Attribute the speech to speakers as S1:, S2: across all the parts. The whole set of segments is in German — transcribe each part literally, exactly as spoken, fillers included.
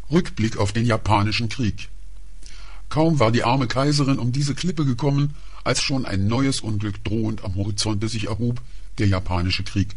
S1: Rückblick auf den Japanischen Krieg. Kaum war die arme Kaiserin um diese Klippe gekommen, als schon ein neues Unglück drohend am Horizonte sich erhob, der Japanische Krieg.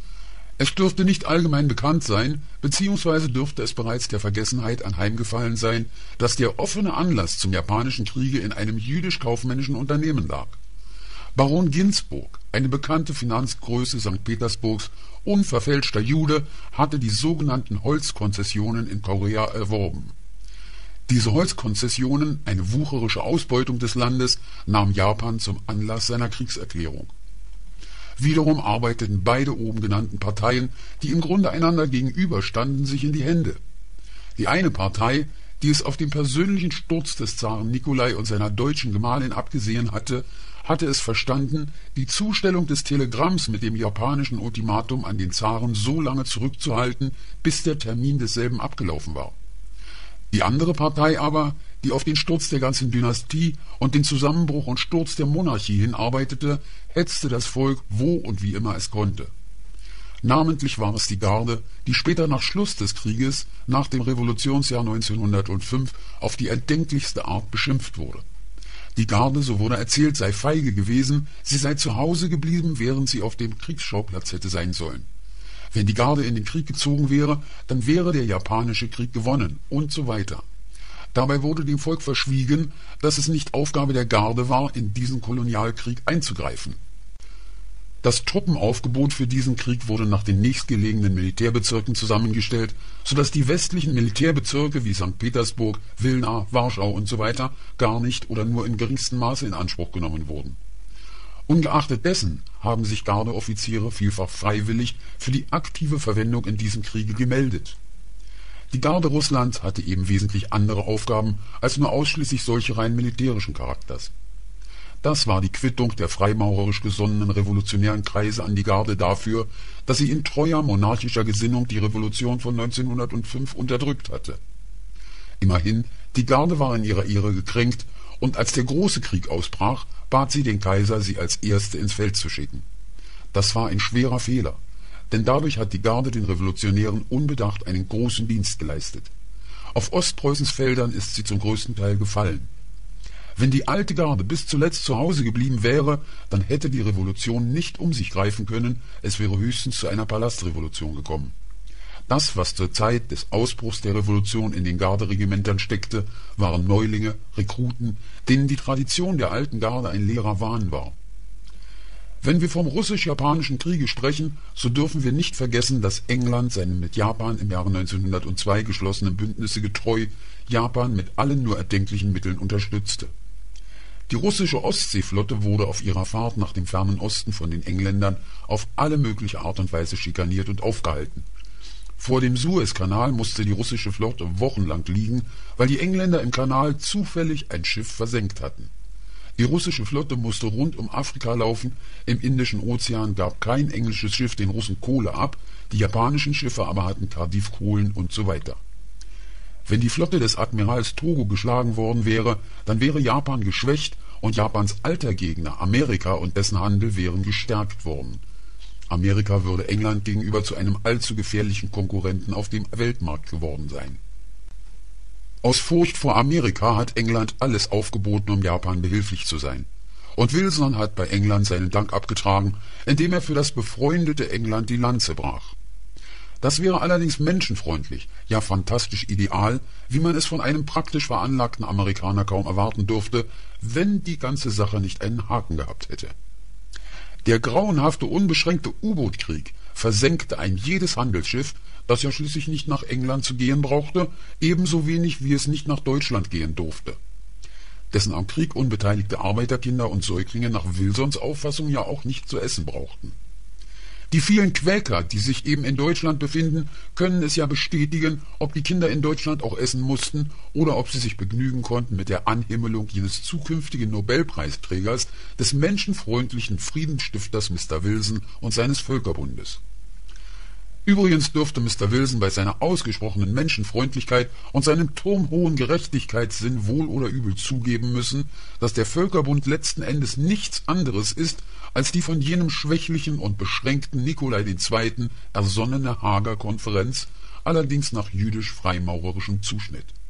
S1: Es dürfte nicht allgemein bekannt sein, beziehungsweise dürfte es bereits der Vergessenheit anheimgefallen sein, dass der offene Anlass zum Japanischen Kriege in einem jüdisch-kaufmännischen Unternehmen lag. Baron Ginsburg, eine bekannte Finanzgröße Sankt Petersburgs, unverfälschter Jude, hatte die sogenannten Holzkonzessionen in Korea erworben. Diese Holzkonzessionen, eine wucherische Ausbeutung des Landes, nahm Japan zum Anlass seiner Kriegserklärung. Wiederum arbeiteten beide oben genannten Parteien, die im Grunde einander gegenüberstanden, sich in die Hände. Die eine Partei, die es auf den persönlichen Sturz des Zaren Nikolai und seiner deutschen Gemahlin abgesehen hatte, hatte es verstanden, die Zustellung des Telegramms mit dem japanischen Ultimatum an den Zaren so lange zurückzuhalten, bis der Termin desselben abgelaufen war. Die andere Partei aber, die auf den Sturz der ganzen Dynastie und den Zusammenbruch und Sturz der Monarchie hinarbeitete, hetzte das Volk, wo und wie immer es konnte. Namentlich war es die Garde, die später nach Schluss des Krieges, nach dem Revolutionsjahr neunzehnhundertfünf, auf die erdenklichste Art beschimpft wurde. Die Garde, so wurde erzählt, sei feige gewesen, sie sei zu Hause geblieben, während sie auf dem Kriegsschauplatz hätte sein sollen. Wenn die Garde in den Krieg gezogen wäre, dann wäre der Japanische Krieg gewonnen und so weiter. Dabei wurde dem Volk verschwiegen, dass es nicht Aufgabe der Garde war, in diesen Kolonialkrieg einzugreifen. Das Truppenaufgebot für diesen Krieg wurde nach den nächstgelegenen Militärbezirken zusammengestellt, sodass die westlichen Militärbezirke wie Sankt Petersburg, Wilna, Warschau usw. gar nicht oder nur in geringstem Maße in Anspruch genommen wurden. Ungeachtet dessen haben sich Gardeoffiziere vielfach freiwillig für die aktive Verwendung in diesem Kriege gemeldet. Die Garde Russlands hatte eben wesentlich andere Aufgaben als nur ausschließlich solche rein militärischen Charakters. Das war die Quittung der freimaurerisch gesonnenen revolutionären Kreise an die Garde dafür, dass sie in treuer monarchischer Gesinnung die Revolution von neunzehnhundertfünf unterdrückt hatte. Immerhin, die Garde war in ihrer Ehre gekränkt, und als der große Krieg ausbrach, bat sie den Kaiser, sie als Erste ins Feld zu schicken. Das war ein schwerer Fehler, denn dadurch hat die Garde den Revolutionären unbedacht einen großen Dienst geleistet. Auf Ostpreußens Feldern ist sie zum größten Teil gefallen. Wenn die alte Garde bis zuletzt zu Hause geblieben wäre, dann hätte die Revolution nicht um sich greifen können, es wäre höchstens zu einer Palastrevolution gekommen. Das, was zur Zeit des Ausbruchs der Revolution in den Garderegimentern steckte, waren Neulinge, Rekruten, denen die Tradition der alten Garde ein leerer Wahn war. Wenn wir vom russisch-japanischen Kriege sprechen, so dürfen wir nicht vergessen, dass England seinem mit Japan im Jahre neunzehnhundertzwei geschlossenen Bündnisse getreu Japan mit allen nur erdenklichen Mitteln unterstützte. Die russische Ostseeflotte wurde auf ihrer Fahrt nach dem fernen Osten von den Engländern auf alle mögliche Art und Weise schikaniert und aufgehalten. Vor dem Suezkanal musste die russische Flotte wochenlang liegen, weil die Engländer im Kanal zufällig ein Schiff versenkt hatten. Die russische Flotte musste rund um Afrika laufen, im Indischen Ozean gab kein englisches Schiff den Russen Kohle ab, die japanischen Schiffe aber hatten Cardiff-Kohlen und so weiter. Wenn die Flotte des Admirals Togo geschlagen worden wäre, dann wäre Japan geschwächt und Japans alter Gegner, Amerika und dessen Handel, wären gestärkt worden. Amerika würde England gegenüber zu einem allzu gefährlichen Konkurrenten auf dem Weltmarkt geworden sein. Aus Furcht vor Amerika hat England alles aufgeboten, um Japan behilflich zu sein. Und Wilson hat bei England seinen Dank abgetragen, indem er für das befreundete England die Lanze brach. Das wäre allerdings menschenfreundlich, ja fantastisch ideal, wie man es von einem praktisch veranlagten Amerikaner kaum erwarten durfte, wenn die ganze Sache nicht einen Haken gehabt hätte. Der grauenhafte, unbeschränkte U-Boot-Krieg versenkte ein jedes Handelsschiff, das ja schließlich nicht nach England zu gehen brauchte, ebenso wenig wie es nicht nach Deutschland gehen durfte. Dessen am Krieg unbeteiligte Arbeiterkinder und Säuglinge nach Wilsons Auffassung ja auch nicht zu essen brauchten. Die vielen Quäker, die sich eben in Deutschland befinden, können es ja bestätigen, ob die Kinder in Deutschland auch essen mussten oder ob sie sich begnügen konnten mit der Anhimmelung jenes zukünftigen Nobelpreisträgers, des menschenfreundlichen Friedensstifters Mister Wilson und seines Völkerbundes. Übrigens dürfte Mister Wilson bei seiner ausgesprochenen Menschenfreundlichkeit und seinem turmhohen Gerechtigkeitssinn wohl oder übel zugeben müssen, dass der Völkerbund letzten Endes nichts anderes ist als die von jenem schwächlichen und beschränkten Nikolai der Zweite ersonnene Haager Konferenz, allerdings nach jüdisch-freimaurerischem Zuschnitt